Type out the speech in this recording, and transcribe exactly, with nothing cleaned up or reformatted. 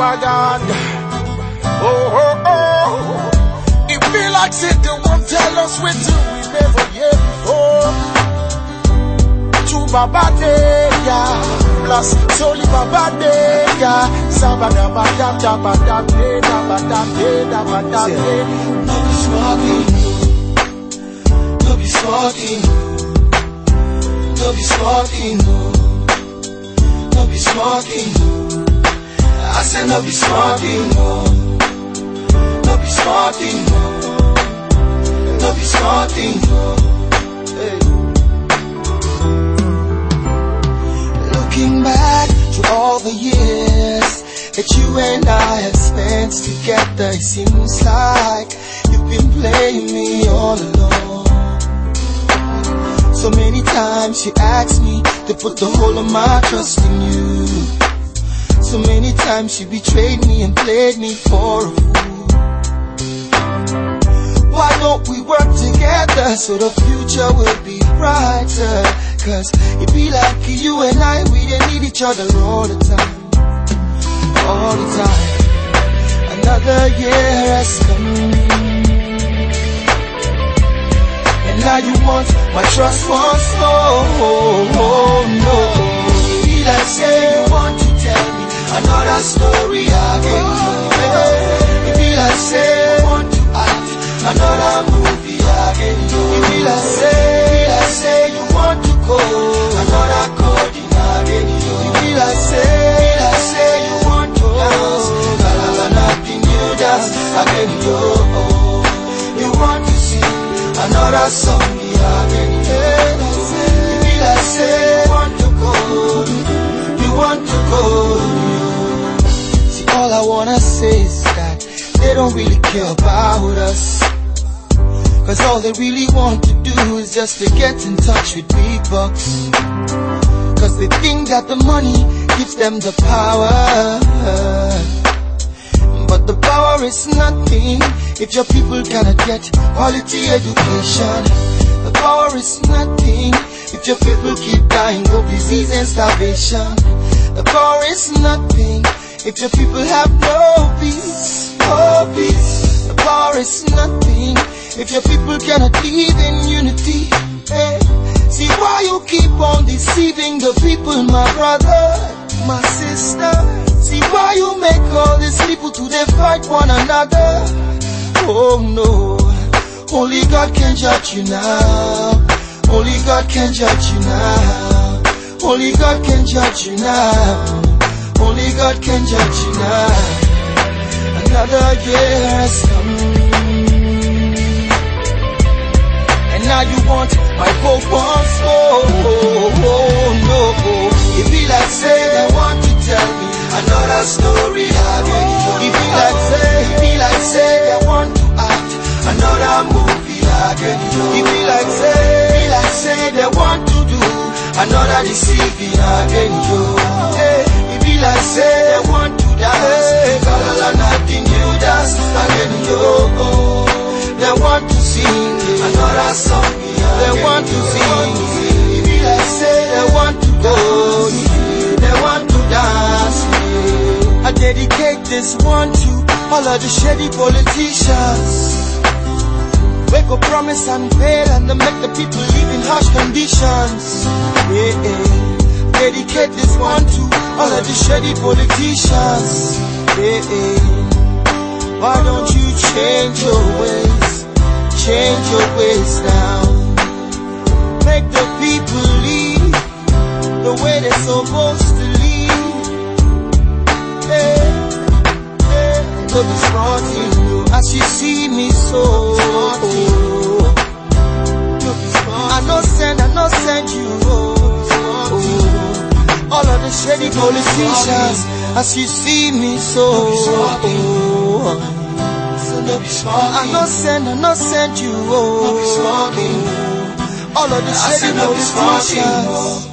propaganda. Oh, oh, oh. It feel like say they won't tell us what to we never hear before. To Baba Deya, plus Soli Baba Deya. Sabada bada da bada de da bada de da bada de. No be smoking, no be smoking, no be smoking, no be smoking. I said no be smoking, no be smoking, no be smoking. Hey. Looking back to all the years that you and I have spent together, it seems like you've been playing me all along. So many times you asked me to put the whole of my trust in you. So many times you betrayed me and played me for a fool. Why don't we work together so the future will be brighter? Cause it be like you and I, we didn't need each other all the time. All the time. Another year has come, and now you want my trust once more. Oh, oh, no. It be like say you want to tell me another story again. It be like say you want to act another movie again. It be like say, it be like say you want to go another coding again. It be like say, it be like say you want to dance nothing new dance again. Yo, you want to sing another song again. It be like say you want to go, you want to go. See, all I wanna say is that they don't really care about us. Cause all they really want to do is just to get in touch with big bucks. Cause they think that the money gives them the power. But the power is nothing if your people cannot get quality education. The power is nothing if your people keep dying of disease and starvation. The power is nothing if your people have no peace, no peace. The power is nothing if your people cannot live in unity. Hey. See why you keep on deceiving the people, my brother, my sister. See why you make all these people to they fight one another. Oh no, only God can judge you now. Only God can judge you now. Only God can judge you now. Only God can judge you now. Another year has come, and now you want my vote once more. Oh, oh, no. It be like say they want to tell me another story again. It be like say, it be like say they want to act another movie again. It be like say, it be like say they want to do another deceiving again. Hey, it be like say they want to dance, color nothing new dance again. Yo, they want to sing another song. They want to sing. It be like say they want to go, they want to dance. I dedicate this one to all of the shady politicians. We go promise and fail and they make the people live in harsh conditions. Yeah, yeah. Dedicate this one to all of the shady politicians. Yeah, yeah. Why don't you change your ways? Change your ways now. Make the people live the way they're supposed to live. Hey, hey. Don't be smarting, you. As you see me so. I no send, I no send you. All of the shady politicians, as you see me so. I no send, I no send you. All of the shady politicians.